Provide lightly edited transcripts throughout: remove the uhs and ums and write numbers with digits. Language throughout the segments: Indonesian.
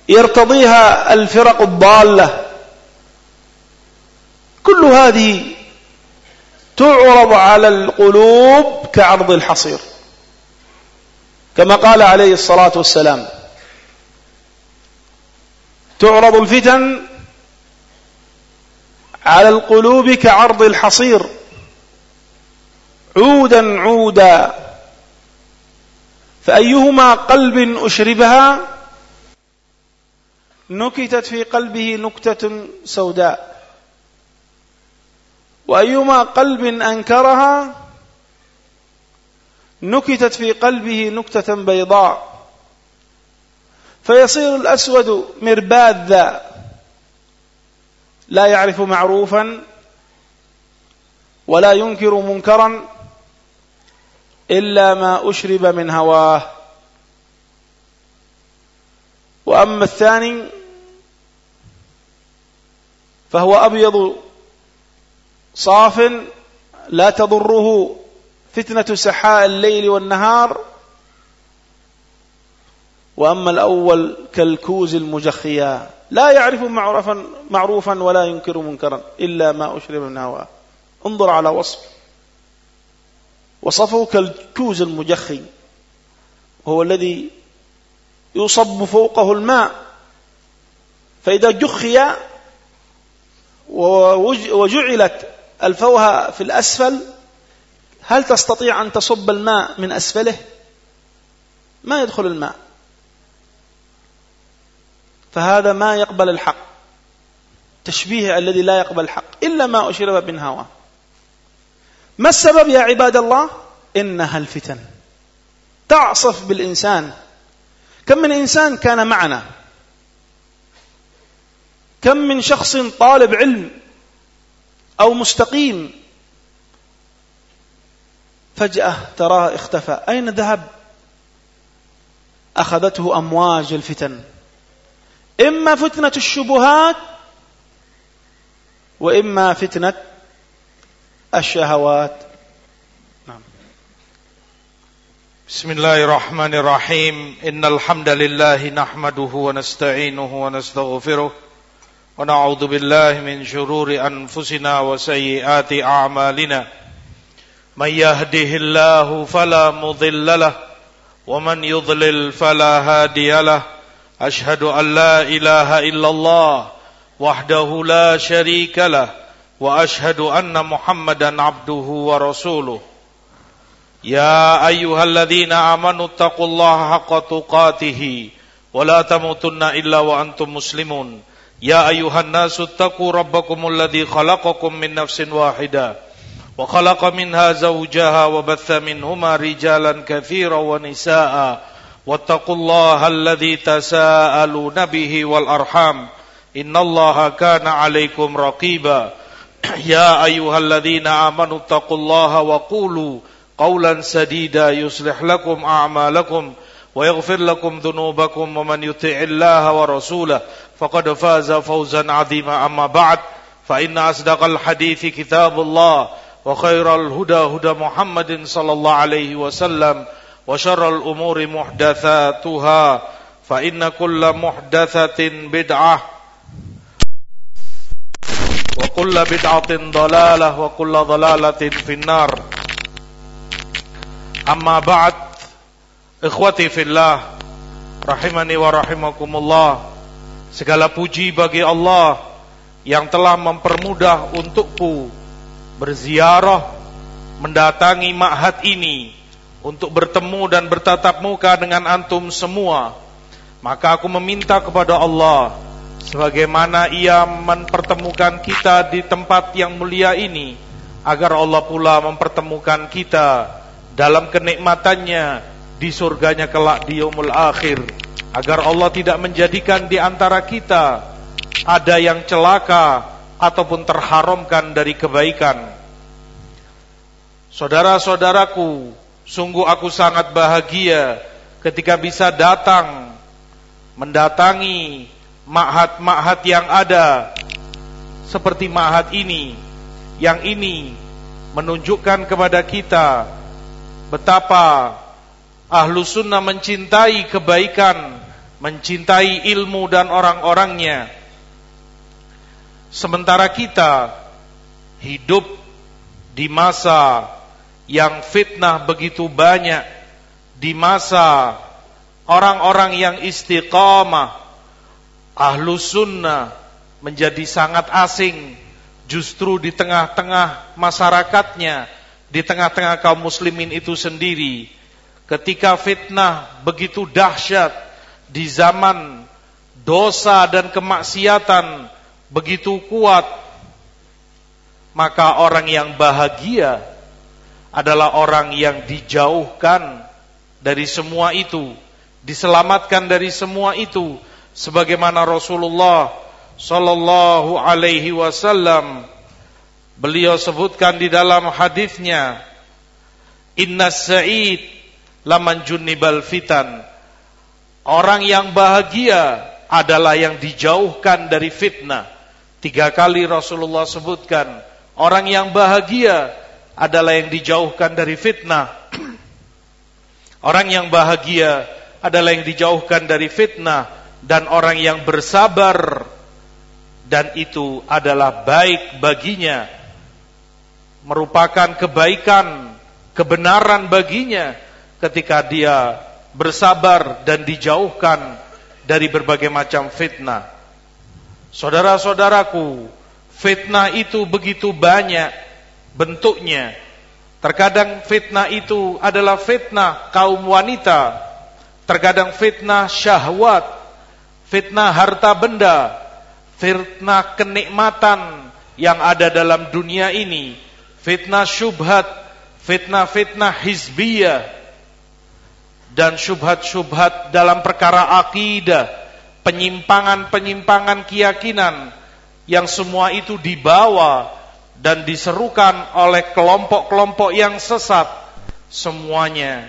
يرتضيها الفرق الضالة. كل هذه تعرض على القلوب كعرض الحصير، كما قال عليه الصلاة والسلام: تعرض الفتن على القلوب كعرض الحصير عودا عودا، فأيهما قلب أشربها نكتت في قلبه نكتة سوداء، وأيهما قلب أنكرها نكتت في قلبه نكتة بيضاء، فيصير الأسود مرباذا لا يعرف معروفا ولا ينكر منكرا إلا ما أشرب من هواه. وأما الثاني فهو أبيض صاف لا تضره فتنة سحاء الليل والنهار، وأما الأول كالكوز المجخيا لا يعرف معروفا ولا ينكر منكرا إلا ما أشرب من هواه. انظر على وصفه كالكوز المجخي، وهو الذي يصب فوقه الماء، فإذا جخي وجعلت الفوهة في الأسفل هل تستطيع أن تصب الماء من أسفله؟ ما يدخل الماء. فهذا ما يقبل الحق، تشبيه الذي لا يقبل الحق إلا ما أشرب من هواه. ما السبب يا عباد الله؟ إنها الفتن تعصف بالإنسان. كم من إنسان كان معنا، كم من شخص طالب علم أو مستقيم فجأة تراه اختفى. أين ذهب؟ أخذته أمواج الفتن، إما فتنة الشبهات وإما فتنة الشهوات. نعم. بسم الله الرحمن الرحيم. إن الحمد لله نحمده ونستعينه ونستغفره ونعوذ بالله من شرور أنفسنا وسيئات أعمالنا. من يهده الله فلا مضل له ومن يضلل فلا هادي له. أشهد أن لا إله إلا الله وحده لا شريك له وأشهد أن محمدا عبده ورسوله. يا أيها الذين آمنوا اتقوا الله حق تقاته ولا تموتن إلا وأنتم مسلمون. يا أيها الناس اتقوا ربكم الذي خلقكم من نفس واحدة وخلق منها زوجها وبث منهما رجالا كثيرا ونساء واتقوا الله الذي تساءلون به والأرحام إن الله كان عليكم رقيبا. يا أيها الذين آمنوا اتقوا الله وقولوا قولا سديدا يصلح لكم أعمالكم ويغفر لكم ذنوبكم ومن يطع الله ورسوله فقد فاز فوزا عظيما. أما بعد فإن أصدق الحديث كتاب الله وخير الهدى هدى محمد صلى الله عليه وسلم وشر الأمور محدثاتها فإن كل محدثة بدعة وكل بدعة ضلالة وكل ضلالة في النار. أما بعد ikhwati fillah rahimani wa rahimakumullah. Segala puji bagi Allah yang telah mempermudah untukku berziarah mendatangi ma'had ini untuk bertemu dan bertatap muka dengan antum semua. Maka aku meminta kepada Allah, sebagaimana Ia mempertemukan kita di tempat yang mulia ini, agar Allah pula mempertemukan kita dalam kenikmatannya di surganya kelak di yaumul akhir, agar Allah tidak menjadikan di antara kita ada yang celaka ataupun terharamkan dari kebaikan. Saudara-saudaraku, sungguh aku sangat bahagia ketika bisa mendatangi ma'had-ma'had yang ada seperti ma'had ini, yang ini menunjukkan kepada kita betapa Ahlus Sunnah mencintai kebaikan mencintai ilmu dan orang-orangnya. Sementara kita hidup di masa yang fitnah begitu banyak, di masa orang-orang yang istiqamah, ahlus sunnah menjadi sangat asing justru di tengah-tengah masyarakatnya, di tengah-tengah kaum muslimin itu sendiri. Ketika fitnah begitu dahsyat, di zaman dosa dan kemaksiatan begitu kuat, maka orang yang bahagia adalah orang yang dijauhkan dari semua itu, diselamatkan dari semua itu, sebagaimana Rasulullah sallallahu alaihi wasallam beliau sebutkan di dalam hadisnya, innas sa'id laman junnibal fitan. Orang yang bahagia adalah yang dijauhkan dari fitnah. 3 kali Rasulullah sebutkan, orang yang bahagia adalah yang dijauhkan dari fitnah. Orang yang bahagia adalah yang dijauhkan dari fitnah, dan orang yang bersabar, dan itu adalah baik baginya, merupakan kebaikan, kebenaran baginya ketika dia bersabar dan dijauhkan dari berbagai macam fitnah. Saudara-saudaraku, fitnah itu begitu banyak bentuknya. Terkadang fitnah itu adalah fitnah kaum wanita, terkadang fitnah syahwat, fitnah harta benda, fitnah kenikmatan yang ada dalam dunia ini, fitnah syubhat, fitnah-fitnah hizbiyah, dan syubhat-syubhat dalam perkara akidah, penyimpangan-penyimpangan keyakinan, yang semua itu dibawa dan diserukan oleh kelompok-kelompok yang sesat. Semuanya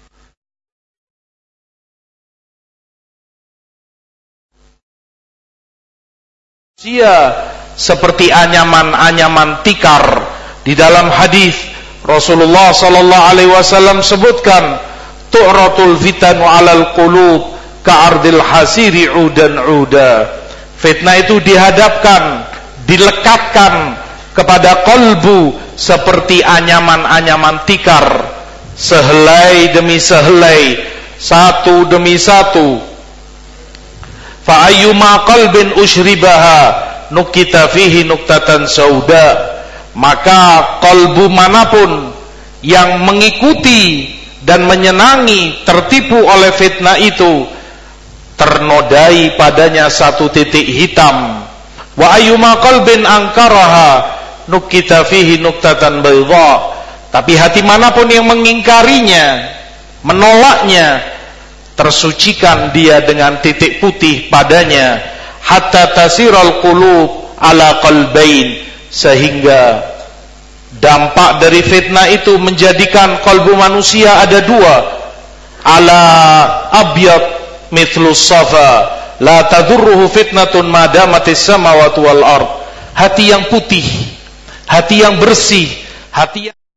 seperti anyaman-anyaman tikar. Di dalam hadis Rasulullah sallallahu alaihi wasallam sebutkan, tu'ratul fitanu 'alal qulub ka'ardil hasiri 'udan 'uda. Fitnah itu dihadapkan, dilekatkan kepada qalbu seperti anyaman-anyaman tikar, sehelai demi sehelai, satu demi satu. Fa ayyuma qalbin ushribaha nukita fihi nuktatan sauda. Maka kalbu manapun yang mengikuti dan menyenangi, tertipu oleh fitnah itu, ternodai padanya satu titik hitam. Wa ayyuma qalbin ankaraha nukita fihi nuktatan bayda. Tapi hati manapun yang mengingkarinya, menolaknya, tersucikan dia dengan titik putih padanya, hatta tasiral qulub ala qalbain, sehingga dampak dari fitnah itu menjadikan kalbu manusia ada 2. Ala abyad mithlus safa la tadurruhu fitnatun madamatis samawati wal ard. Hati yang putih, hati yang bersih, hati yang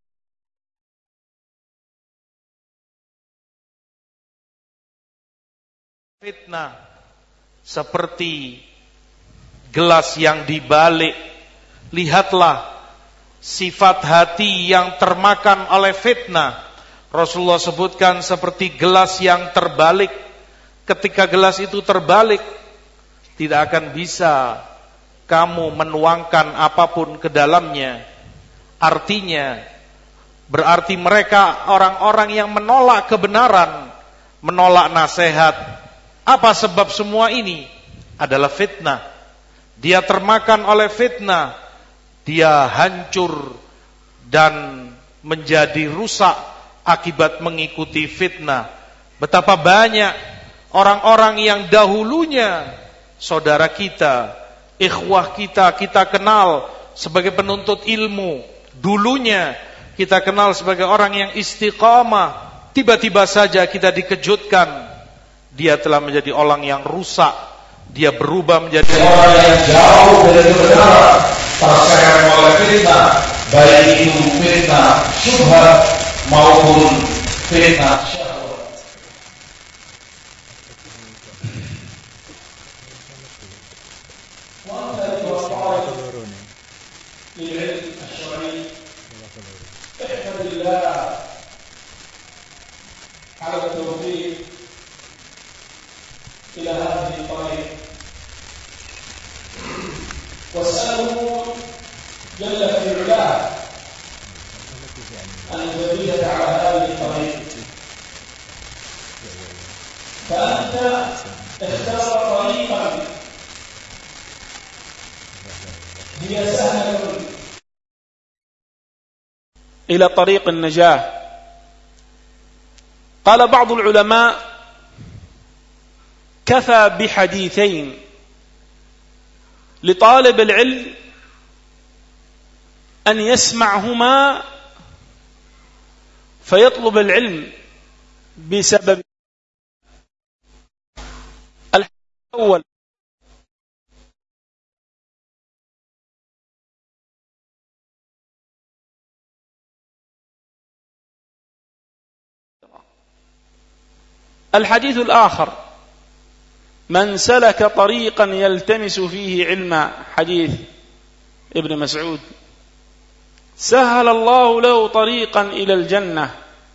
fitnah seperti gelas yang dibalik. Lihatlah sifat hati yang termakan oleh fitnah. Rasulullah sebutkan seperti gelas yang terbalik. Ketika gelas itu terbalik, tidak akan bisa kamu menuangkan apapun ke dalamnya. Artinya, berarti mereka orang-orang yang menolak kebenaran, menolak nasihat. Apa sebab semua ini? Adalah fitnah. Dia termakan oleh fitnah. Dia hancur dan menjadi rusak akibat mengikuti fitnah. Betapa banyak orang-orang yang dahulunya saudara kita, ikhwah kita, kita kenal sebagai penuntut ilmu. Dulunya kita kenal sebagai orang yang istiqamah. Tiba-tiba saja kita dikejutkan, dia telah menjadi orang yang rusak. Dia berubah menjadi orang yang jauh dari kebenaran, terseret oleh fitnah, baik itu fitnah syubhat maupun fitnah syahwat. إلى هذه الطريق، واسأله جل في علاه أن يثبتك على هذه الطريق. فأنت اخترت طريقا هي سهلة إلى طريق النجاة. قال بعض العلماء: كفى بحديثين لطالب العلم أن يسمعهما فيطلب العلم بسبب. الأول: الحديث الآخر: من سلك طريقا يلتمس فيه علما، حديث ابن مسعود، سهل الله له طريقا إلى الجنة.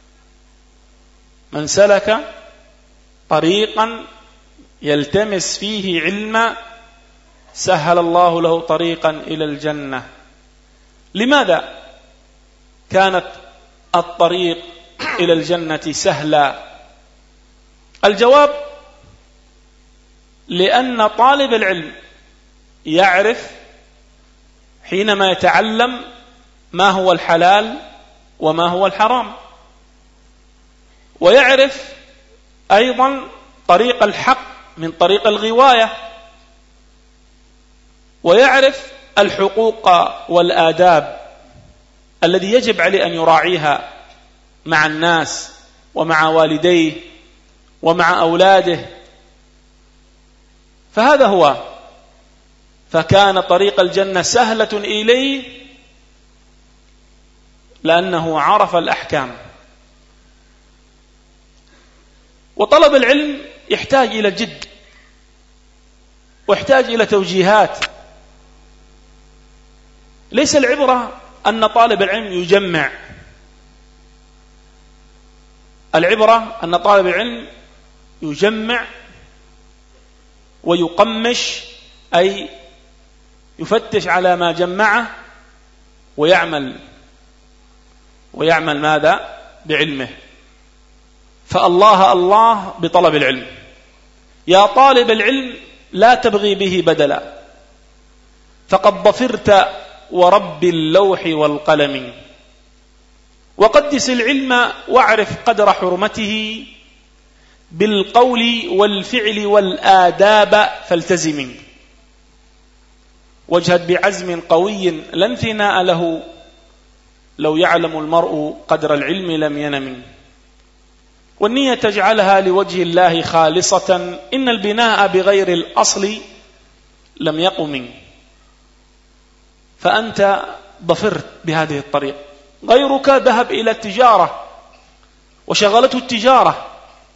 من سلك طريقا يلتمس فيه علما سهل الله له طريقا إلى الجنة. لماذا كانت الطريق إلى الجنة سهلا؟ الجواب: لأن طالب العلم يعرف حينما يتعلم ما هو الحلال وما هو الحرام، ويعرف أيضا طريق الحق من طريق الغواية، ويعرف الحقوق والآداب الذي يجب عليه أن يراعيها مع الناس ومع والديه ومع أولاده. فهذا هو. فكان طريق الجنة سهلة إليه لأنه عرف الأحكام. وطلب العلم يحتاج إلى جد، ويحتاج إلى توجيهات. ليس العبرة أن طالب العلم يجمع، العبرة أن طالب العلم يجمع ويقمش، أي يفتش على ما جمعه ويعمل ماذا؟ بعلمه. فالله الله بطلب العلم. يا طالب العلم لا تبغي به بدلا، فقد ظفرت ورب اللوح والقلم. وقدس العلم واعرف قدر حرمته، بالقول والفعل والآداب فالتزم. واجهد بعزم قوي لا انثناء له، لو يعلم المرء قدر العلم لم ينم. والنية تجعلها لوجه الله خالصة، إن البناء بغير الأصل لم يقم. فأنت ظفرت بهذه الطريق. غيرك ذهب إلى التجارة وشغلته التجارة.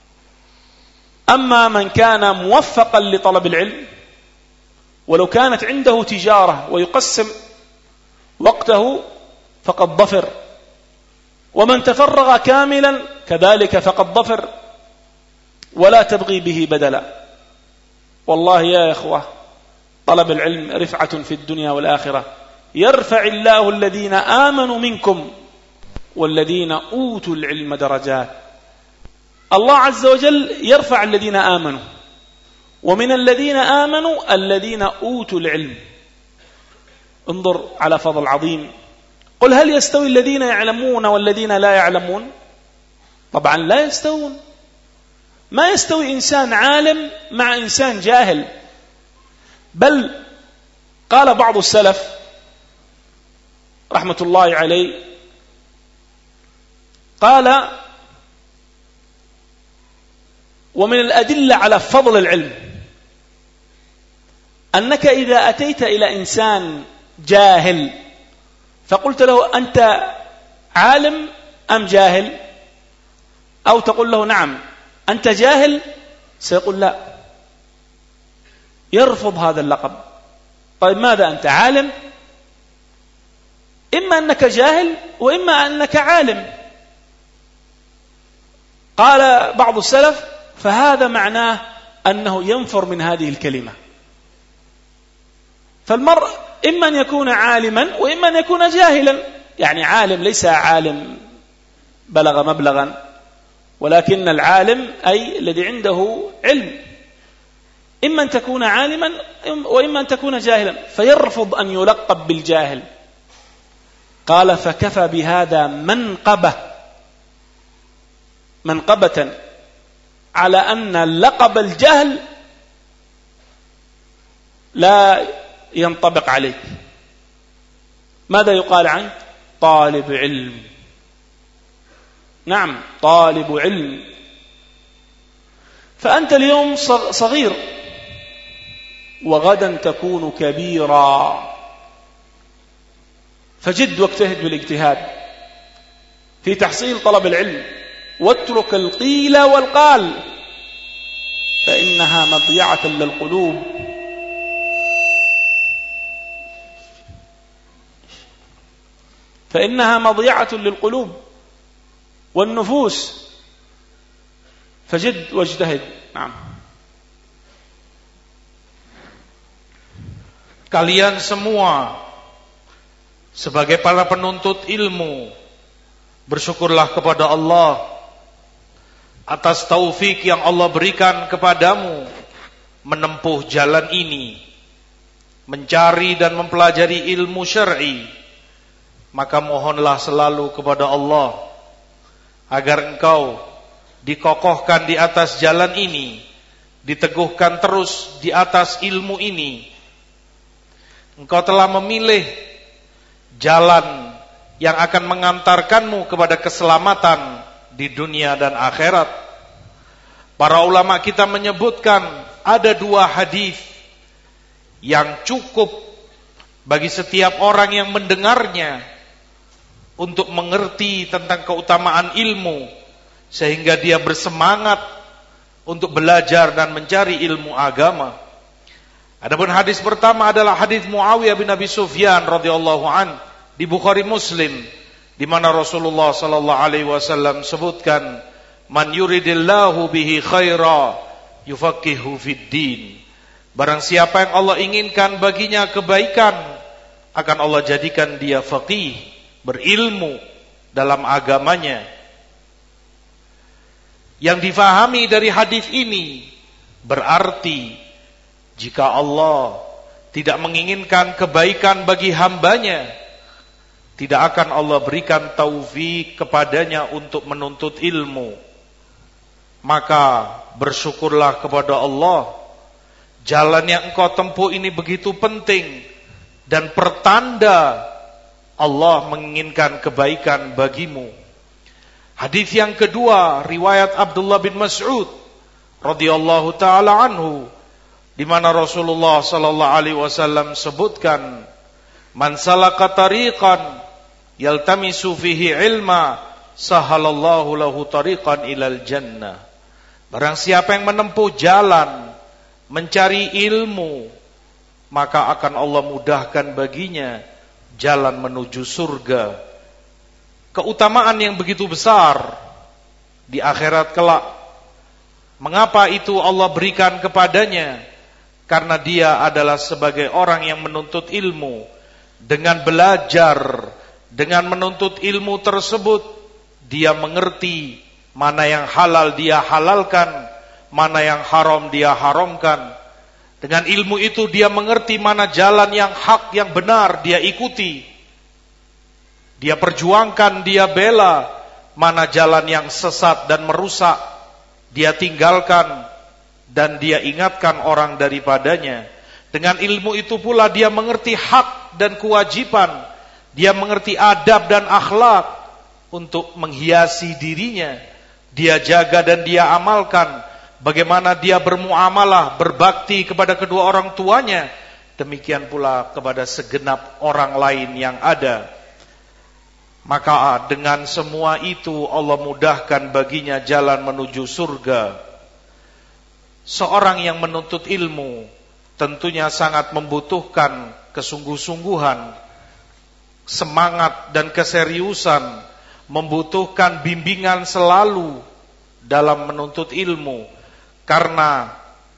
أما من كان موفقا لطلب العلم ولو كانت عنده تجارة ويقسم وقته فقد ظفر، ومن تفرغ كاملا كذلك فقد ظفر، ولا تبغي به بدلا. والله يا إخوة، طلب العلم رفعة في الدنيا والآخرة. يرفع الله الذين آمنوا منكم والذين أوتوا العلم درجات. الله عز وجل يرفع الذين آمنوا، ومن الذين آمنوا الذين أوتوا العلم. انظر على فضل عظيم. قل هل يستوي الذين يعلمون والذين لا يعلمون؟ طبعا لا يستوون. ما يستوي إنسان عالم مع إنسان جاهل. بل قال بعض السلف رحمة الله عليه، قال: ومن الأدلة على فضل العلم أنك إذا أتيت إلى إنسان جاهل فقلت له: أنت عالم أم جاهل؟ أو تقول له: نعم أنت جاهل، سيقول لا، يرفض هذا اللقب. طيب ماذا أنت؟ عالم؟ إما أنك جاهل وإما أنك عالم. قال بعض السلف: فهذا معناه أنه ينفر من هذه الكلمة. فالمرء إما أن يكون عالما وإما أن يكون جاهلا. يعني عالم ليس عالم بلغ مبلغا، ولكن العالم أي الذي عنده علم، إما أن تكون عالما وإما أن تكون جاهلا، فيرفض أن يلقب بالجاهل. قال فكفى بهذا منقبة على أن لقب الجهل لا ينطبق عليه. ماذا يقال عنه؟ طالب علم. نعم، طالب علم. فأنت اليوم صغير وغدا تكون كبيرا، فجد واجتهد بالاجتهاد في تحصيل طلب العلم، واترك القيل والقال، فإنها مضيعة للقلوب. فإنها مضيعة للقلوب والنفوس. فجد واجتهد. نعم. Kalian semua sebagai para penuntut ilmu, bersyukurlah kepada Allah atas taufik yang Allah berikan kepadamu menempuh jalan ini, mencari dan mempelajari ilmu syar'i. Maka mohonlah selalu kepada Allah agar engkau dikokohkan di atas jalan ini, diteguhkan terus di atas ilmu ini. Engkau telah memilih jalan yang akan mengantarkanmu kepada keselamatan di dunia dan akhirat. Para ulama kita menyebutkan ada 2 hadis yang cukup bagi setiap orang yang mendengarnya untuk mengerti tentang keutamaan ilmu, sehingga dia bersemangat untuk belajar dan mencari ilmu agama. Adapun hadis pertama adalah hadis Muawiyah bin Abi Sufyan radhiyallahu an di Bukhari Muslim, di mana Rasulullah sallallahu alaihi wasallam sebutkan, "Man yuridillahu bihi khaira yufaqihu fid din." Barang siapa yang Allah inginkan baginya kebaikan, akan Allah jadikan dia faqih, berilmu dalam agamanya. Yang difahami dari hadis ini berarti jika Allah tidak menginginkan kebaikan bagi hambanya, tidak akan Allah berikan taufik kepadanya untuk menuntut ilmu. Maka bersyukurlah kepada Allah. Jalan yang engkau tempuh ini begitu penting dan pertanda Allah menginginkan kebaikan bagimu. Hadis yang kedua, riwayat Abdullah bin Mas'ud radhiyallahu taala anhu, di mana Rasulullah sallallahu alaihi wasallam sebutkan, "Man salaka tariqan yaltamisu fihi ilma, sahalallahu lahu tariqan ilal jannah." Barang siapa yang menempuh jalan mencari ilmu, maka akan Allah mudahkan baginya jalan menuju surga. Keutamaan yang begitu besar di akhirat kelak. Mengapa itu Allah berikan kepadanya? Karena dia adalah sebagai orang yang menuntut ilmu. Dengan belajar, dengan menuntut ilmu tersebut, dia mengerti mana yang halal dia halalkan, mana yang haram dia haramkan. Dengan ilmu itu dia mengerti mana jalan yang hak, yang benar dia ikuti. Dia perjuangkan, dia bela, mana jalan yang sesat dan merusak dia tinggalkan, dan dia ingatkan orang daripadanya. Dengan ilmu itu pula dia mengerti hak dan kewajiban. Dia mengerti adab dan akhlak untuk menghiasi dirinya. Dia jaga dan dia amalkan. Bagaimana dia bermuamalah, berbakti kepada kedua orang tuanya. Demikian pula kepada segenap orang lain yang ada. Maka dengan semua itu Allah mudahkan baginya jalan menuju surga. Seorang yang menuntut ilmu tentunya sangat membutuhkan kesungguh-sungguhan, semangat dan keseriusan, membutuhkan bimbingan selalu dalam menuntut ilmu. Karena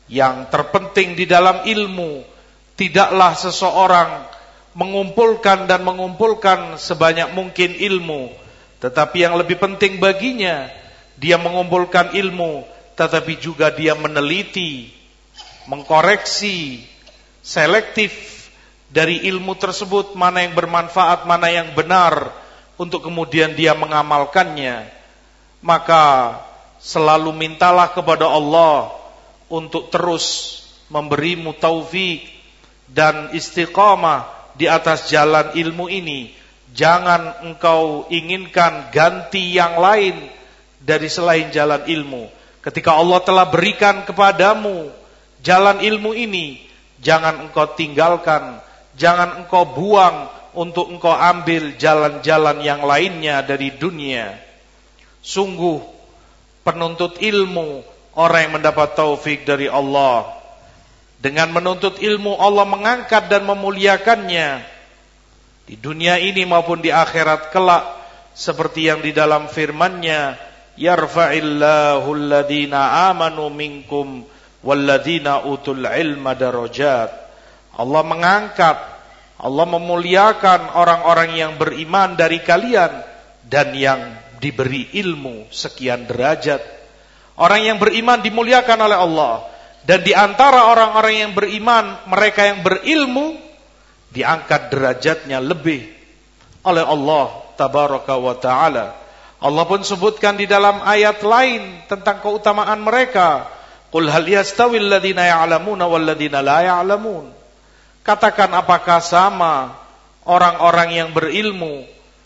Yang terpenting di dalam ilmu, tidaklah seseorang mengumpulkan sebanyak mungkin ilmu, tetapi yang lebih penting baginya, dia mengumpulkan ilmu, tetapi juga dia meneliti, mengkoreksi, selektif dari ilmu tersebut, mana yang bermanfaat, mana yang benar, untuk kemudian dia mengamalkannya. Maka selalu mintalah kepada Allah untuk terus memberimu taufik dan istiqamah di atas jalan ilmu ini. Jangan engkau inginkan ganti yang lain dari selain jalan ilmu. Ketika Allah telah berikan kepadamu jalan ilmu ini, jangan engkau tinggalkan, jangan engkau buang untuk engkau ambil jalan-jalan yang lainnya dari dunia. Sungguh penuntut ilmu, orang yang mendapat taufik dari Allah. Dengan menuntut ilmu, Allah mengangkat dan memuliakannya di dunia ini maupun di akhirat kelak, seperti yang di dalam firman-Nya, yarfa'illahu alladhina amanu minkum walladhina utul ilma darajat. Allah mengangkat, Allah memuliakan orang-orang yang beriman dari kalian dan yang diberi ilmu sekian derajat. Orang yang beriman dimuliakan oleh Allah, dan di antara orang-orang yang beriman, mereka yang berilmu diangkat derajatnya lebih oleh Allah tabaraka wa taala. Allah pun sebutkan di dalam ayat lain tentang keutamaan mereka. Qul hal yastawil ladzina ya'lamuna wal ladzina la ya'lamun. Katakan, apakah sama orang-orang yang berilmu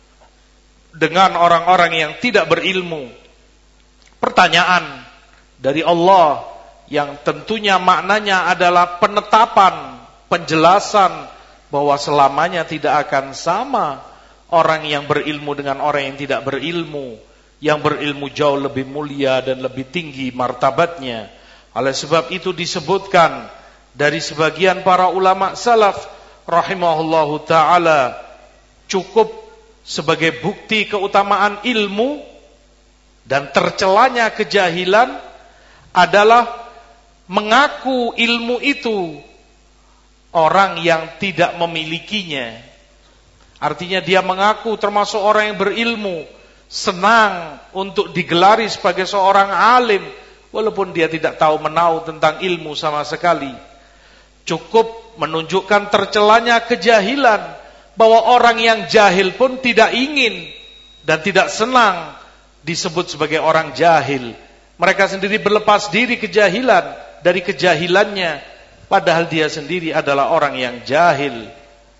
dengan orang-orang yang tidak berilmu? Pertanyaan dari Allah yang tentunya maknanya adalah penetapan, penjelasan bahwa selamanya tidak akan sama orang yang berilmu dengan orang yang tidak berilmu. Yang berilmu jauh lebih mulia dan lebih tinggi martabatnya. Oleh sebab itu disebutkan dari sebagian para ulama salaf rahimahullahu ta'ala, cukup sebagai bukti keutamaan ilmu dan tercelanya kejahilan adalah mengaku ilmu itu orang yang tidak memilikinya. Artinya dia mengaku termasuk orang yang berilmu, senang untuk digelari sebagai seorang alim, walaupun dia tidak tahu menahu tentang ilmu sama sekali. Cukup menunjukkan tercelanya kejahilan, bahwa orang yang jahil pun tidak ingin dan tidak senang disebut sebagai orang jahil. Mereka sendiri berlepas diri dari kejahilannya, padahal dia sendiri adalah orang yang jahil.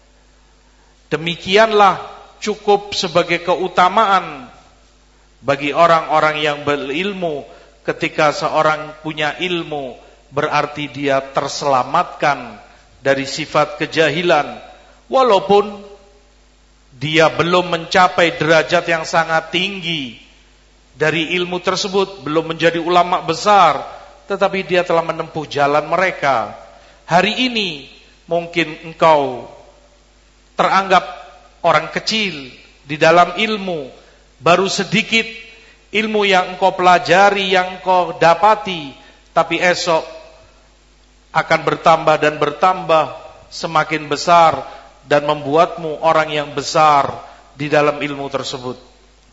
Demikianlah cukup sebagai keutamaan bagi orang-orang yang berilmu. Ketika seorang punya ilmu, berarti dia terselamatkan dari sifat kejahilan, walaupun dia belum mencapai derajat yang sangat tinggi dari ilmu tersebut, belum menjadi ulama besar, tetapi dia telah menempuh jalan mereka. Hari ini mungkin engkau teranggap orang kecil di dalam ilmu, baru sedikit ilmu yang engkau pelajari, yang engkau dapati, tapi esok akan bertambah dan bertambah, semakin besar dan membuatmu orang yang besar di dalam ilmu tersebut.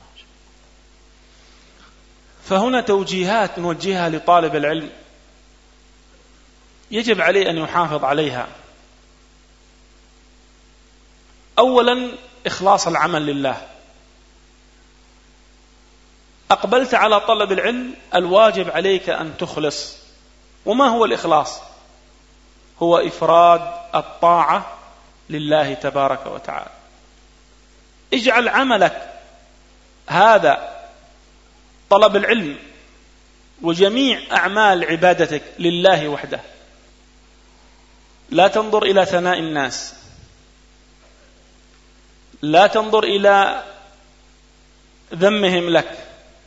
فهنا توجيهات نوجهها لطالب العلم يجب عليه أن يحافظ عليها. أولا إخلاص العمل لله. أقبلت على طلب العلم، الواجب عليك أن تخلص. وما هو الإخلاص؟ هو إفراد الطاعة لله تبارك وتعالى. اجعل عملك هذا طلب العلم وجميع أعمال عبادتك لله وحده. لا تنظر إلى ثناء الناس، لا تنظر إلى ذمهم لك،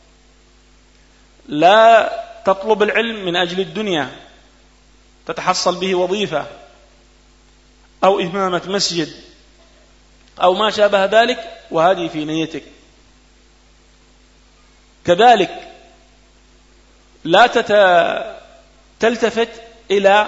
لا تطلب العلم من أجل الدنيا تتحصل به وظيفة أو إمامة مسجد أو ما شابه ذلك، وهذه في نيتك. كذلك لا تلتفت إلى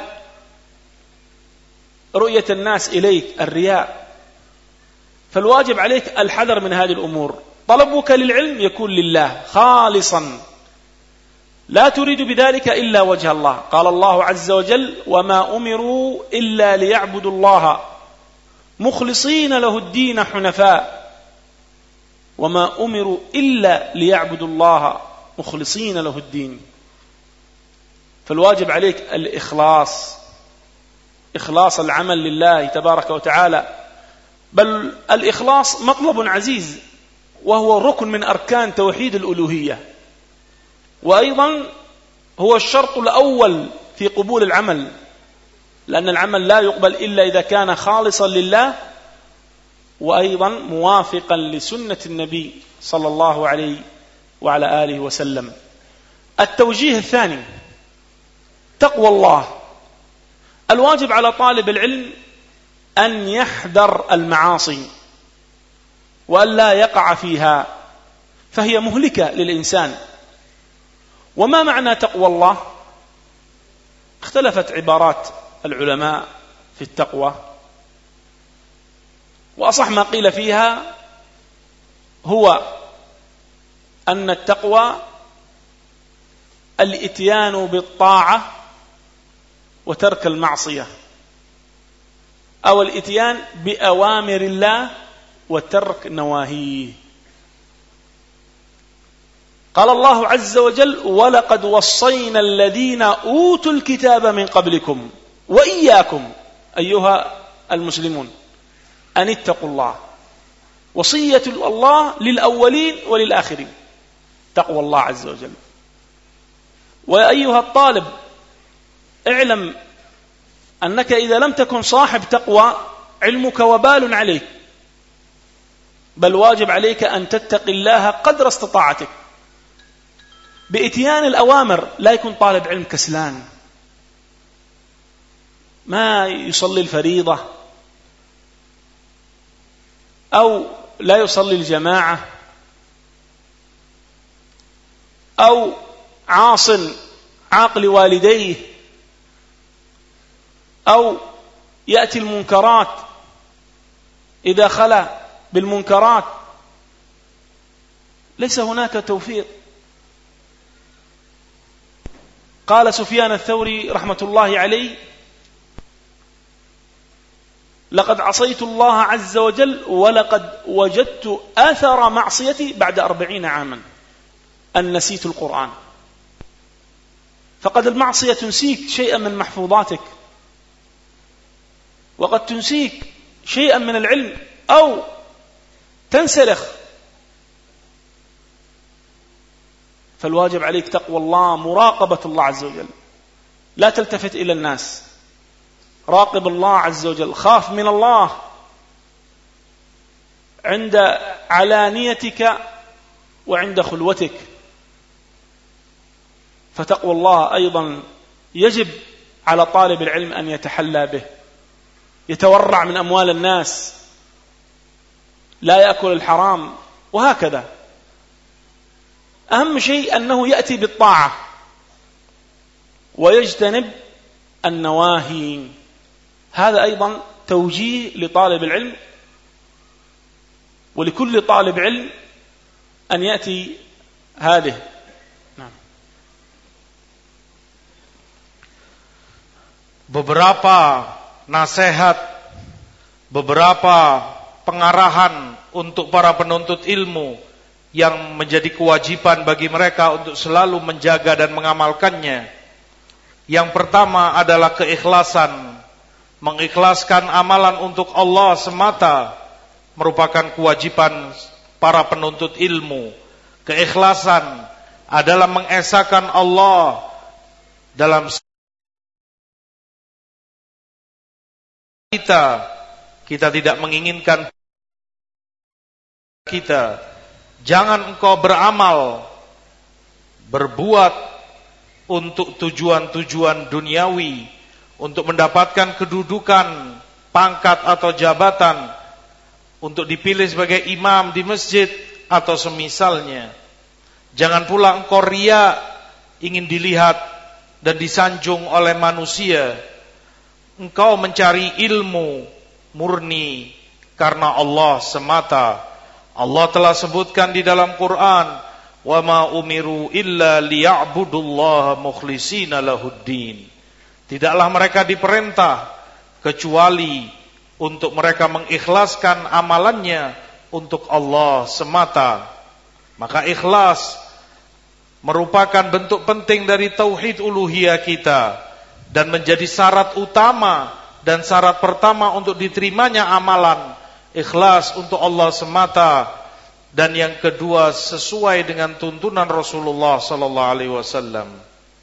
رؤية الناس إليك، الرياء. فالواجب عليك الحذر من هذه الأمور. طلبك للعلم يكون لله خالصا، لا تريد بذلك إلا وجه الله. قال الله عز وجل: وما أمروا إلا ليعبدوا الله مخلصين له الدين حنفاء. وما أمروا إلا ليعبدوا الله مخلصين له الدين. فالواجب عليك الإخلاص، إخلاص العمل لله تبارك وتعالى. بل الإخلاص مطلب عزيز، وهو ركن من أركان توحيد الألوهية، وأيضا هو الشرط الأول في قبول العمل، لأن العمل لا يقبل إلا إذا كان خالصا لله، وأيضا موافقا لسنة النبي صلى الله عليه وعلى آله وسلم. التوجيه الثاني تقوى الله. الواجب على طالب العلم أن يحذر المعاصي وأن لا يقع فيها، فهي مهلكة للإنسان. وما معنى تقوى الله؟ اختلفت عبارات العلماء في التقوى، وأصح ما قيل فيها هو أن التقوى الإتيان بالطاعة وترك المعصية، أو الإتيان بأوامر الله وترك نواهيه. قال الله عز وجل: ولقد وصينا الذين أوتوا الكتاب من قبلكم وإياكم أيها المسلمون أن اتقوا الله. وصية الله للأولين وللآخرين، تقوى الله عز وجل. وأيها الطالب، اعلم أنك إذا لم تكن صاحب تقوى علمك وبال عليك، بل واجب عليك أن تتقي الله قدر استطاعتك بإتيان الأوامر. لا يكون طالب علم كسلان، ما يصلي الفريضة أو لا يصلي الجماعة أو عاصٍ عاقل والديه أو يأتي المنكرات إذا خلا بالمنكرات. ليس هناك توفيق. قال سفيان الثوري رحمة الله عليه: لقد عصيت الله عز وجل ولقد وجدت أثر معصيتي بعد 40 عاما أن نسيت القرآن. فقد المعصية تنسيك شيئا من محفوظاتك، وقد تنسيك شيئا من العلم أو تنسلخ. فالواجب عليك تقوى الله، مراقبة الله عز وجل. لا تلتفت إلى الناس، راقب الله عز وجل، خاف من الله عند علانيتك وعند خلوتك. فتقوى الله أيضا يجب على طالب العلم أن يتحلى به، يتورع من أموال الناس، لا يأكل الحرام، وهكذا. أهم شيء أنه يأتي بالطاعة ويجتنب النواهي. هذا أيضا توجيه لطالب العلم، ولكل طالب علم أن يأتي هذه. Beberapa nasihat, beberapa pengarahan untuk para penuntut ilmu yang menjadi kewajiban bagi mereka untuk selalu menjaga dan mengamalkannya. Yang pertama adalah keikhlasan. Mengikhlaskan amalan untuk Allah semata merupakan kewajiban para penuntut ilmu. Keikhlasan adalah mengesahkan Allah dalam kita tidak menginginkan kita. Jangan engkau beramal, berbuat untuk tujuan-tujuan duniawi, untuk mendapatkan kedudukan, pangkat atau jabatan, untuk dipilih sebagai imam di masjid atau semisalnya. Jangan pula engkau riya, ingin dilihat dan disanjung oleh manusia. Engkau mencari ilmu murni karena Allah semata. Allah telah sebutkan di dalam Quran, "Wa ma umiru illa liya'budullaha mukhlishina lahuddin." Tidaklah mereka diperintah kecuali untuk mereka mengikhlaskan amalannya untuk Allah semata. Maka ikhlas merupakan bentuk penting dari tauhid uluhiyah kita dan menjadi syarat utama dan syarat pertama untuk diterimanya amalan. Ikhlas untuk Allah semata, dan yang kedua sesuai dengan tuntunan Rasulullah sallallahu alaihi wasallam.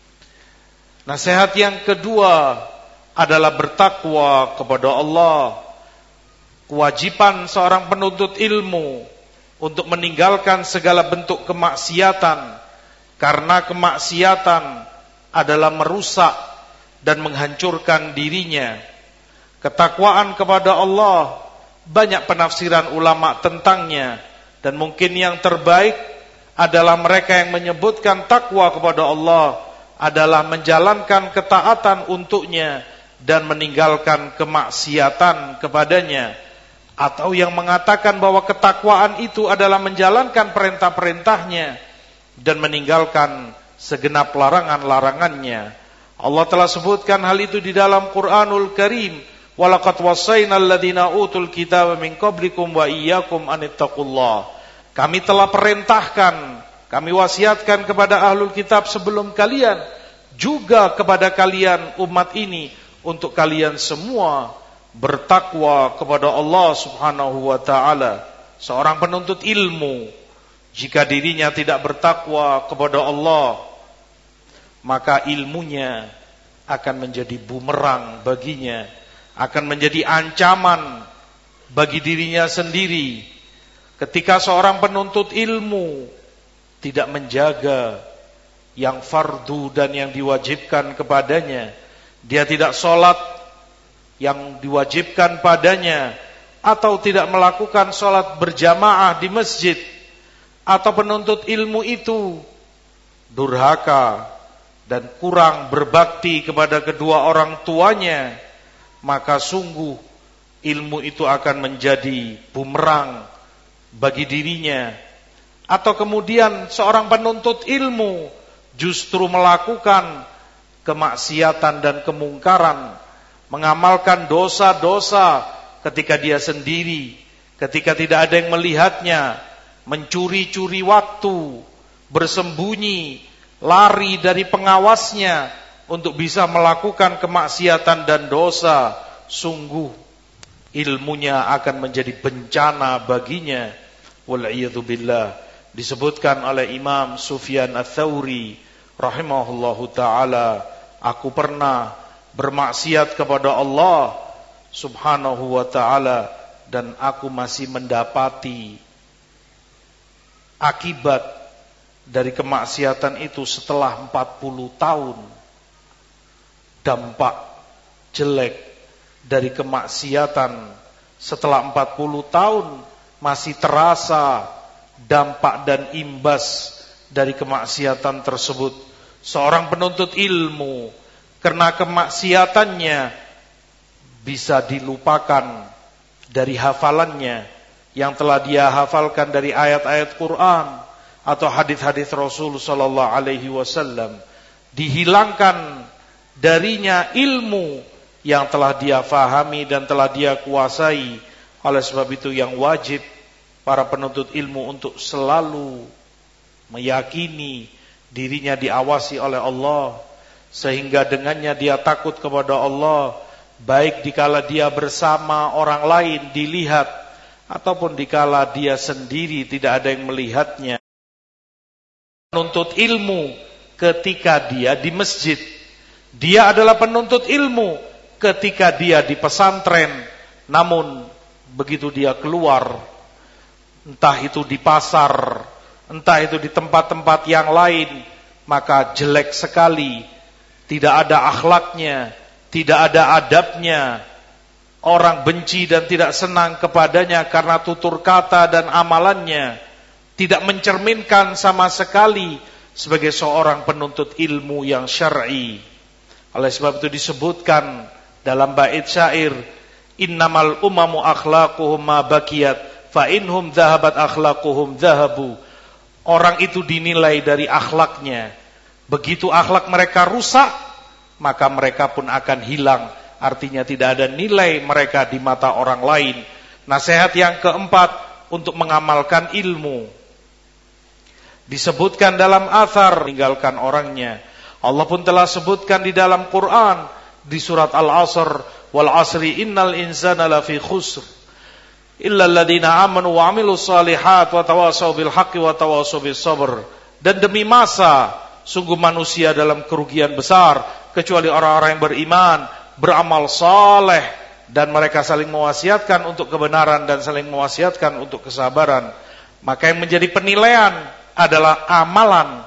Nasihat yang kedua adalah bertakwa kepada Allah. Kewajiban seorang penuntut ilmu untuk meninggalkan segala bentuk kemaksiatan, karena kemaksiatan adalah merusak dan menghancurkan dirinya. Ketakwaan kepada Allah, banyak penafsiran ulama tentangnya, dan mungkin yang terbaik adalah mereka yang menyebutkan takwa kepada Allah adalah menjalankan ketaatan untuknya dan meninggalkan kemaksiatan kepadanya. Atau yang mengatakan bahwa ketakwaan itu adalah menjalankan perintah-perintahnya dan meninggalkan segenap larangan-larangannya. Allah telah sebutkan hal itu di dalam Quranul Karim, "Walaqad wassaynal ladzina utul kitaba min qablikum wa iyyakum anittaqullah." Kami telah perintahkan, kami wasiatkan kepada ahlul kitab sebelum kalian, juga kepada kalian umat ini, untuk kalian semua bertakwa kepada Allah Subhanahu wa taala. Seorang penuntut ilmu, jika dirinya tidak bertakwa kepada Allah, maka ilmunya akan menjadi bumerang baginya, akan menjadi ancaman bagi dirinya sendiri. Ketika seorang penuntut ilmu tidak menjaga yang fardu dan yang diwajibkan kepadanya, dia tidak sholat yang diwajibkan padanya, atau tidak melakukan sholat berjamaah di masjid, atau penuntut ilmu itu durhaka dan kurang berbakti kepada kedua orang tuanya, maka sungguh ilmu itu akan menjadi bumerang bagi dirinya. Atau kemudian seorang penuntut ilmu justru melakukan kemaksiatan dan kemungkaran, mengamalkan dosa-dosa ketika dia sendiri, ketika tidak ada yang melihatnya, mencuri-curi waktu, bersembunyi, lari dari pengawasnya untuk bisa melakukan kemaksiatan dan dosa. Sungguh ilmunya akan menjadi bencana baginya. Wal'iyadzu billah. Disebutkan oleh Imam Sufyan Ats-Tsauri rahimahullahu ta'ala, aku pernah bermaksiat kepada Allah Subhanahu wa ta'ala, dan aku masih mendapati akibat dari kemaksiatan itu setelah 40 tahun. Dampak jelek dari kemaksiatan setelah 40 tahun masih terasa dampak dan imbas dari kemaksiatan tersebut. Seorang penuntut ilmu karena kemaksiatannya bisa dilupakan dari hafalannya yang telah dia hafalkan dari ayat-ayat Quran atau hadis-hadis Rasul sallallahu alaihi wasallam. Dihilangkan darinya ilmu yang telah dia fahami dan telah dia kuasai. Oleh sebab itu yang wajib para penuntut ilmu untuk selalu meyakini dirinya diawasi oleh Allah, sehingga dengannya dia takut kepada Allah, baik dikala dia bersama orang lain dilihat, ataupun dikala dia sendiri tidak ada yang melihatnya. Penuntut ilmu ketika dia di masjid, dia adalah penuntut ilmu ketika dia di pesantren. Namun begitu dia keluar, entah itu di pasar, entah itu di tempat-tempat yang lain, maka jelek sekali. Tidak ada akhlaknya, tidak ada adabnya. Orang benci dan tidak senang kepadanya karena tutur kata dan amalannya. Tidak mencerminkan sama sekali sebagai seorang penuntut ilmu yang syar'i. Oleh sebab itu disebutkan dalam bait syair, innamal umamu akhlaquhum ma bakiyat fa inhum dhahabat akhlaquhum dhahabu. Orang itu dinilai dari akhlaknya. Begitu akhlak mereka rusak, maka mereka pun akan hilang. Artinya tidak ada nilai mereka di mata orang lain. Nasihat yang keempat, untuk mengamalkan ilmu. Disebutkan dalam athar, meninggalkan orangnya. Allah pun telah sebutkan di dalam Quran, di surat Al-Asr, wal asri innal insana lafi khusr illa alladhina amanu wa amilus salihat wa tawasaw bil haqqi wa tawasaw bis sabr. Dan demi masa, sungguh manusia dalam kerugian besar, kecuali orang-orang yang beriman, beramal saleh, dan mereka saling mewasiatkan untuk kebenaran dan saling mewasiatkan untuk kesabaran. Maka yang menjadi penilaian adalah amalan.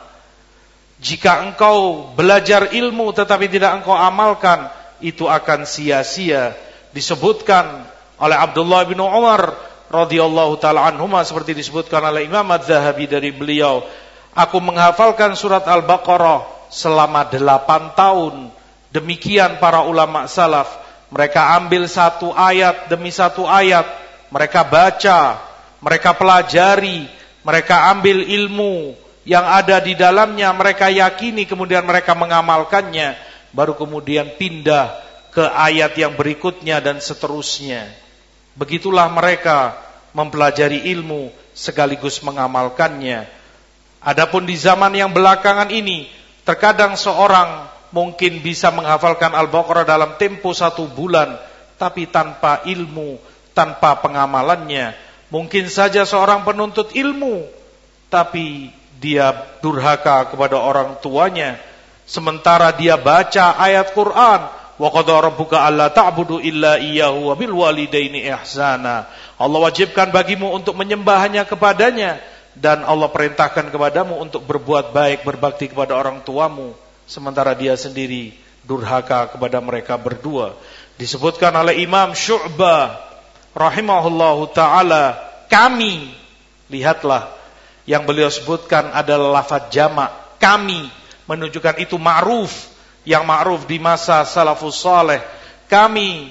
Jika engkau belajar ilmu tetapi tidak engkau amalkan, itu akan sia-sia. Disebutkan oleh Abdullah bin Umar radhiyallahu taala anhuma, seperti disebutkan oleh Imam Az-Zahabi dari beliau, aku menghafalkan surat Al-Baqarah selama 8 tahun. Demikian para ulama salaf. Mereka ambil satu ayat demi satu ayat, mereka baca, mereka pelajari, mereka ambil ilmu yang ada di dalamnya, mereka yakini, kemudian mereka mengamalkannya, baru kemudian pindah ke ayat yang berikutnya dan seterusnya. Begitulah mereka mempelajari ilmu sekaligus mengamalkannya. Adapun di zaman yang belakangan ini, terkadang seorang mungkin bisa menghafalkan Al-Baqarah dalam tempo 1 bulan, tapi tanpa ilmu, tanpa pengamalannya. Mungkin saja seorang penuntut ilmu, tapi dia durhaka kepada orang tuanya, sementara dia baca ayat Quran, wa qadara rabbuka alla ta'budu illa iyyahu wa bil walidaini ihsana. Allah wajibkan bagimu untuk menyembah hanya kepadanya, dan Allah perintahkan kepadamu untuk berbuat baik, berbakti kepada orang tuamu, sementara dia sendiri durhaka kepada mereka berdua. Disebutkan oleh Imam Syu'bah rahimahullahu ta'ala, kami, lihatlah, yang beliau sebutkan adalah lafaz jamak, kami, menunjukkan itu ma'ruf, yang ma'ruf di masa salafus saleh. Kami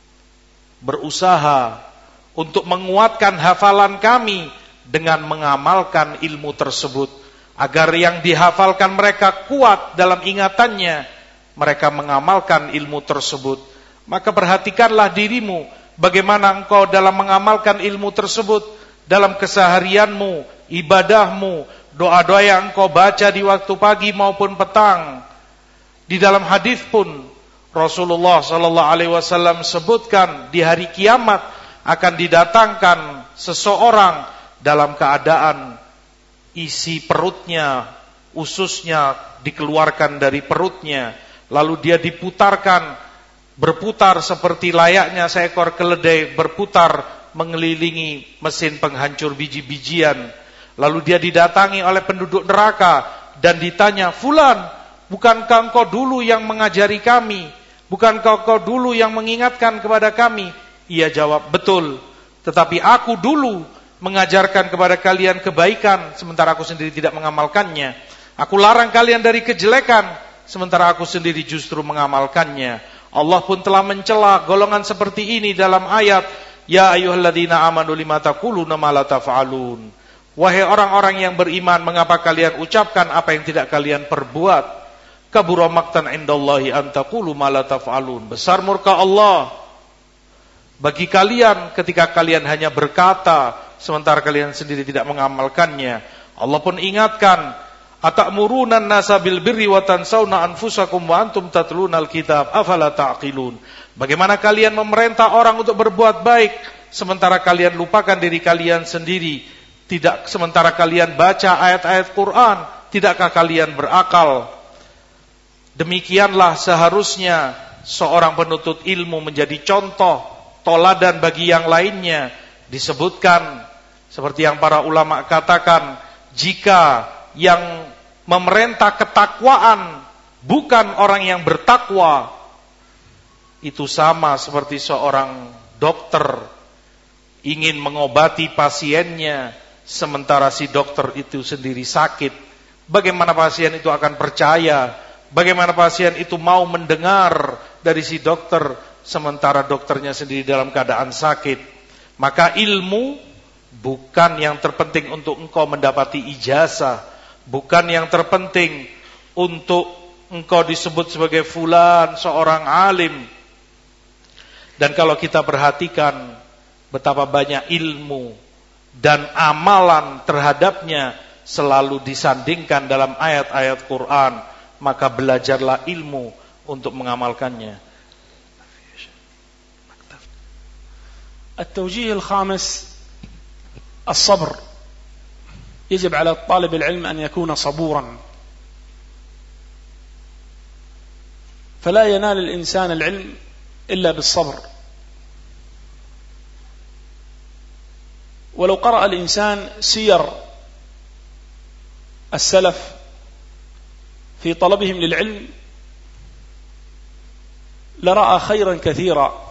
berusaha untuk menguatkan hafalan kami dengan mengamalkan ilmu tersebut, agar yang dihafalkan mereka kuat dalam ingatannya, mereka mengamalkan ilmu tersebut. Maka perhatikanlah dirimu, bagaimana engkau dalam mengamalkan ilmu tersebut, dalam keseharianmu, ibadahmu, doa-doa yang engkau baca di waktu pagi maupun petang. Di dalam hadis pun Rasulullah sallallahu alaihi wasallam sebutkan, di hari kiamat akan didatangkan seseorang dalam keadaan isi perutnya, ususnya dikeluarkan dari perutnya, lalu dia diputarkan, berputar seperti layaknya seekor keledai berputar mengelilingi mesin penghancur biji-bijian. Lalu dia didatangi oleh penduduk neraka dan ditanya, fulan, bukankah engkau dulu yang mengajari kami? Bukankah engkau dulu yang mengingatkan kepada kami? Ia jawab, betul, tetapi aku dulu mengajarkan kepada kalian kebaikan, sementara aku sendiri tidak mengamalkannya. Aku larang kalian dari kejelekan, sementara aku sendiri justru mengamalkannya. Allah pun telah mencela golongan seperti ini dalam ayat, ya ayyuhalladzina amanu lima taquluna ma la taf'alun. Wahai orang-orang yang beriman, mengapa kalian ucapkan apa yang tidak kalian perbuat? Kabura maqtan indallahi an taqulu ma la taf'alun. Besar murka Allah bagi kalian ketika kalian hanya berkata sementara kalian sendiri tidak mengamalkannya. Allah pun ingatkan, atamuruna an-nasa bil birri wa tansawna anfusakum wa antum tatlunal kitab afala ta'qilun. Bagaimana kalian memerintah orang untuk berbuat baik sementara kalian lupakan diri kalian sendiri? Tidak, sementara kalian baca ayat-ayat Quran, tidakkah kalian berakal? Demikianlah seharusnya seorang penuntut ilmu menjadi contoh, toladan bagi yang lainnya. Disebutkan seperti yang para ulama katakan, jika yang memerintah ketakwaan bukan orang yang bertakwa, itu sama seperti seorang dokter ingin mengobati pasiennya sementara si dokter itu sendiri sakit. Bagaimana pasien itu akan percaya Bagaimana pasien itu mau mendengar dari si dokter, sementara dokternya sendiri dalam keadaan sakit. Maka ilmu bukan yang terpenting untuk engkau mendapati ijazah, bukan yang terpenting untuk engkau disebut sebagai fulan, seorang alim. Dan kalau kita perhatikan betapa banyak ilmu dan amalan terhadapnya selalu disandingkan dalam ayat-ayat Quran, maka belajarlah ilmu untuk mengamalkannya. التوجيه الخامس الصبر. يجب على طالب العلم أن يكون صبورا، فلا ينال الإنسان العلم إلا بالصبر. ولو قرأ الإنسان سير السلف في طلبهم للعلم لرأى خيرا كثيرا.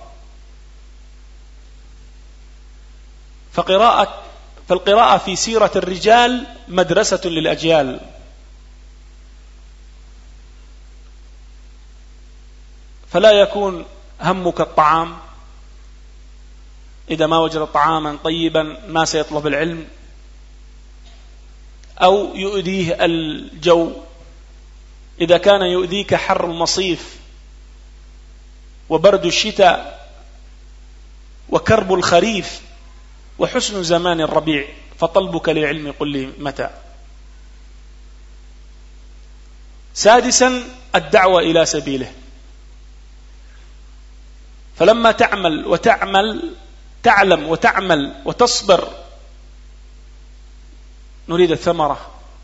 فالقراءة في سيرة الرجال مدرسة للأجيال. فلا يكون همك الطعام، إذا ما وجد طعاما طيبا ما سيطلب العلم، أو يؤذيه الجو، إذا كان يؤذيك حر المصيف وبرد الشتاء وكرب الخريف وحسن زمان الربيع، فطلبك للعلم قل لي متى. سادسا الدعوة إلى سبيله. فلما تعلم وتعمل وتصبر نريد الثمرة،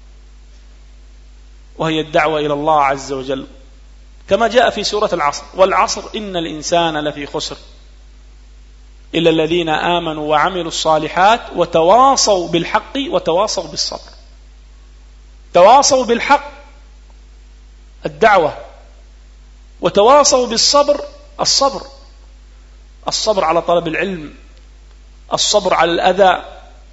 وهي الدعوة إلى الله عز وجل، كما جاء في سورة العصر: والعصر إن الإنسان لفي خسر إلا الذين آمنوا وعملوا الصالحات وتواصوا بالحق وتواصوا بالصبر. تواصوا بالحق الدعوة، وتواصوا بالصبر الصبر على طلب العلم، الصبر على الأذى.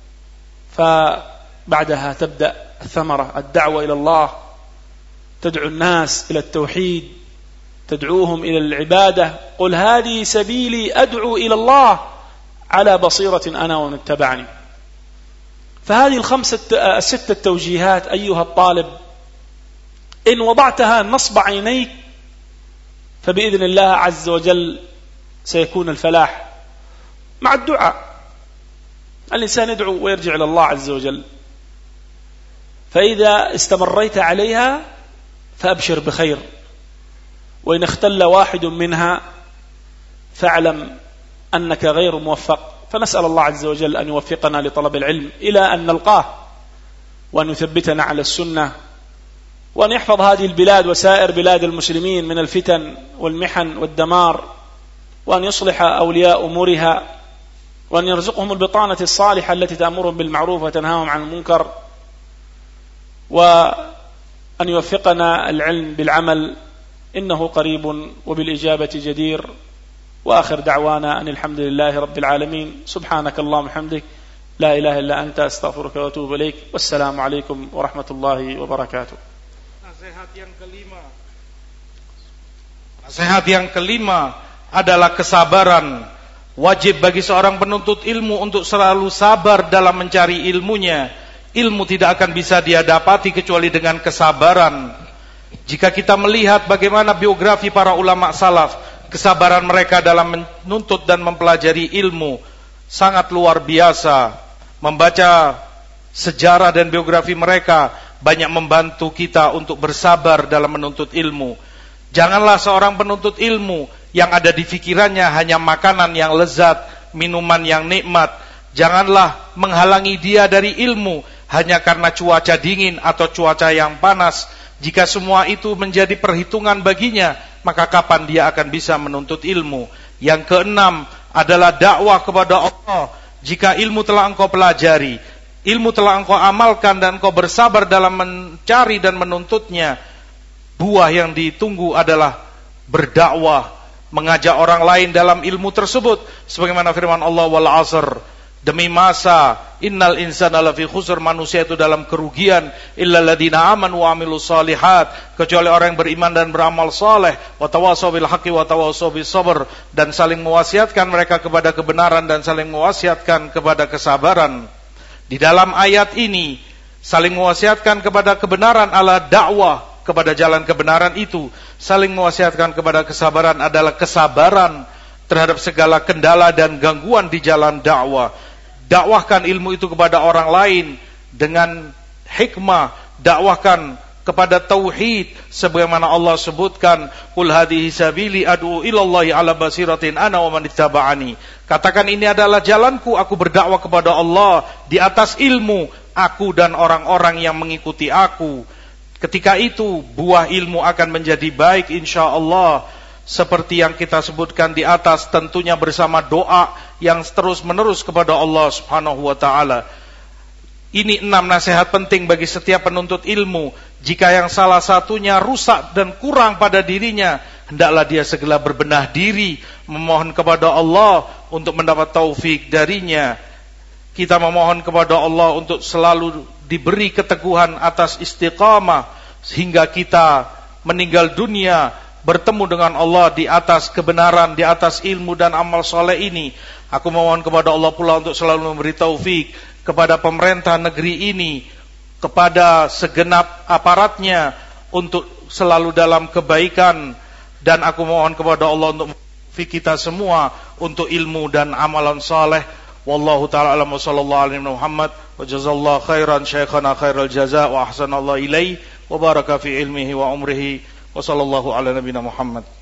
فبعدها تبدأ الثمرة، الدعوة إلى الله، تدعو الناس إلى التوحيد، تدعوهم إلى العبادة. قل هذه سبيلي أدعو إلى الله على بصيرة أنا ومن اتبعني. فهذه الستة توجيهات أيها الطالب، إن وضعتها نصب عينيك فبإذن الله عز وجل سيكون الفلاح. مع الدعاء، الإنسان يدعو ويرجع إلى الله عز وجل، فإذا استمريت عليها فأبشر بخير، وإن اختل واحد منها فاعلم أنك غير موفق. فنسأل الله عز وجل أن يوفقنا لطلب العلم إلى أن نلقاه، وأن يثبتنا على السنة، وأن يحفظ هذه البلاد وسائر بلاد المسلمين من الفتن والمحن والدمار، وأن يصلح أولياء أمورها، وأن يرزقهم البطانة الصالحة التي تأمرهم بالمعروف وتنهاهم عن المنكر، وأن يوفقنا العلم بالعمل، إنه قريب وبالإجابة جدير. وآخر دعوانا أن الحمد لله رب العالمين. سبحانك اللهم وبحمدك، لا إله إلا أنت، أستغفرك وأتوب إليك. والسلام عليكم ورحمة الله وبركاته. Nasihat yang kelima adalah kesabaran. Wajib bagi seorang penuntut ilmu untuk selalu sabar dalam mencari ilmunya. Ilmu tidak akan bisa dia dapati kecuali dengan kesabaran. Jika kita melihat bagaimana biografi para ulama salaf, kesabaran mereka dalam menuntut dan mempelajari ilmu sangat luar biasa. Membaca sejarah dan biografi mereka banyak membantu kita untuk bersabar dalam menuntut ilmu. Janganlah seorang penuntut ilmu yang ada di pikirannya hanya makanan yang lezat, minuman yang nikmat. Janganlah menghalangi dia dari ilmu hanya karena cuaca dingin atau cuaca yang panas. Jika semua itu menjadi perhitungan baginya, maka kapan dia akan bisa menuntut ilmu? Yang keenam adalah dakwah kepada Allah. Jika ilmu telah engkau pelajari, ilmu telah engkau amalkan dan engkau bersabar dalam mencari dan menuntutnya, buah yang ditunggu adalah berdakwah, mengajak orang lain dalam ilmu tersebut. Sebagaimana firman Allah, wal asr, Demi masa, innal insana lafi khusr, manusia itu dalam kerugian, illal ladzina amanu wa amilus shalihat, kecuali orang yang beriman dan beramal saleh, wa tawassaw bil haqqi wa tawassaw bis sabr, dan saling mewasiatkan mereka kepada kebenaran dan saling mewasiatkan kepada kesabaran. Di dalam ayat ini, saling mewasiatkan kepada kebenaran adalah dakwah kepada jalan kebenaran itu. Saling mewasiatkan kepada kesabaran adalah kesabaran terhadap segala kendala dan gangguan di jalan dakwah. Dakwahkan ilmu itu kepada orang lain dengan hikmah. Dakwahkan kepada tauhid sebagaimana Allah sebutkan, qul hadhihi sabili ad'u ilallahi ala basiratin ana wa man ittaba'ani. Katakan, ini adalah jalanku, aku berdakwah kepada Allah di atas ilmu, aku dan orang-orang yang mengikuti aku. Ketika itu buah ilmu akan menjadi baik insyaallah. Seperti yang kita sebutkan di atas, tentunya bersama doa yang terus menerus kepada Allah Subhanahu wa ta'ala. Ini 6 nasihat penting bagi setiap penuntut ilmu. Jika yang salah satunya rusak dan kurang pada dirinya, hendaklah dia segera berbenah diri, memohon kepada Allah untuk mendapat taufik darinya. Kita memohon kepada Allah untuk selalu diberi keteguhan atas istiqamah, sehingga kita meninggal dunia bertemu dengan Allah di atas kebenaran, di atas ilmu dan amal soleh ini. Aku memohon kepada Allah pula untuk selalu memberi taufik kepada pemerintah negeri ini, kepada segenap aparatnya untuk selalu dalam kebaikan. Dan aku mohon kepada Allah untuk taufik kita semua untuk ilmu dan amalan soleh. Wallahu ta'ala alam wa sallallahu alaihi Muhammad wa jazallahu khairan syekhana khairal jaza wa ahsanallahu ilaihi wa baraka fi ilmihi wa umrihi wa sallallahu ala nabina Muhammad.